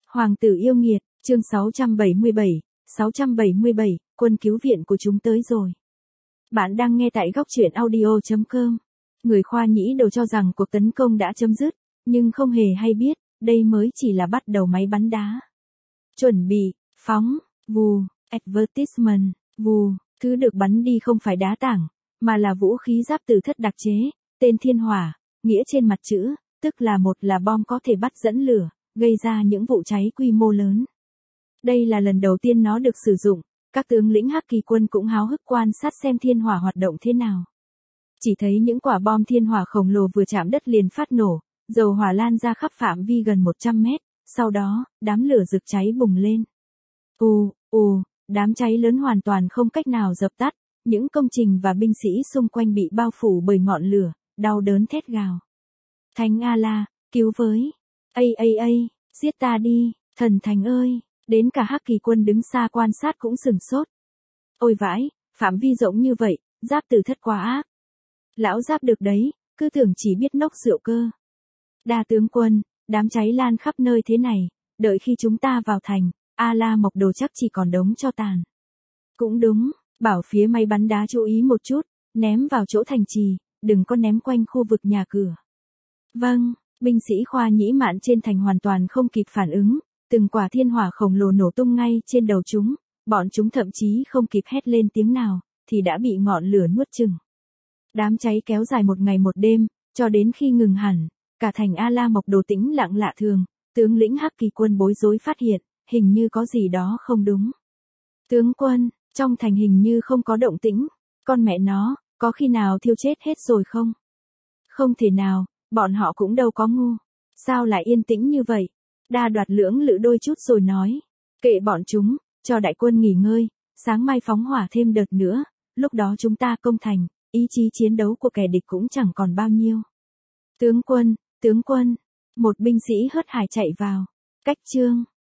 Hoàng tử yêu nghiệt, chương 677, quân cứu viện của chúng tới rồi. Bạn đang nghe tại góc truyện audio.com. Người Khoa Nhĩ đều cho rằng cuộc tấn công đã chấm dứt, nhưng không hề hay biết, đây mới chỉ là bắt đầu máy bắn đá. Chuẩn bị, phóng, vù, advertisement, vù, thứ được bắn đi không phải đá tảng, mà là vũ khí giáp từ thất đặc chế, tên Thiên Hỏa, nghĩa trên mặt chữ, tức là một là bom có thể bắt dẫn lửa, gây ra những vụ cháy quy mô lớn. Đây là lần đầu tiên nó được sử dụng, các tướng lĩnh Hắc Kỳ quân cũng háo hức quan sát xem Thiên Hỏa hoạt động thế nào. Chỉ thấy những quả bom Thiên Hỏa khổng lồ vừa chạm đất liền phát nổ, dầu hỏa lan ra khắp phạm vi gần 100 mét, sau đó, đám lửa rực cháy bùng lên. Đám cháy lớn hoàn toàn không cách nào dập tắt, những công trình và binh sĩ xung quanh bị bao phủ bởi ngọn lửa, đau đớn thét gào. Thánh A-la, cứu với! Giết ta đi, thần thánh ơi! Đến cả Hắc Kỳ quân đứng xa quan sát cũng sửng sốt. Ôi vãi, phạm vi rộng như vậy, giáp tử thất quá ác. Lão giáp được đấy, cứ tưởng chỉ biết nốc rượu cơ. Đa tướng quân, đám cháy lan khắp nơi thế này, đợi khi chúng ta vào thành, A-la Mộc Đồ chắc chỉ còn đống tro tàn. Cũng đúng, bảo phía máy bắn đá chú ý một chút, ném vào chỗ thành trì, đừng có ném quanh khu vực nhà cửa. Vâng, binh sĩ Khoa Nhĩ Mạn trên thành hoàn toàn không kịp phản ứng, từng quả thiên hỏa khổng lồ nổ tung ngay trên đầu chúng, bọn chúng thậm chí không kịp hét lên tiếng nào, thì đã bị ngọn lửa nuốt chửng. Đám cháy kéo dài một ngày một đêm, cho đến khi ngừng hẳn, cả thành A-la Mộc Đồ tĩnh lặng lạ thường, tướng lĩnh Hắc Kỳ quân bối rối phát hiện, hình như có gì đó không đúng. Tướng quân, trong thành hình như không có động tĩnh, con mẹ nó, có khi nào thiêu chết hết rồi không? Không thể nào, bọn họ cũng đâu có ngu. Sao lại yên tĩnh như vậy? Đa Đoạt lưỡng lự đôi chút rồi nói. Kệ bọn chúng, cho đại quân nghỉ ngơi, sáng mai phóng hỏa thêm đợt nữa, lúc đó chúng ta công thành, ý chí chiến đấu của kẻ địch cũng chẳng còn bao nhiêu. Tướng quân, một binh sĩ hớt hải chạy vào. Cách chương.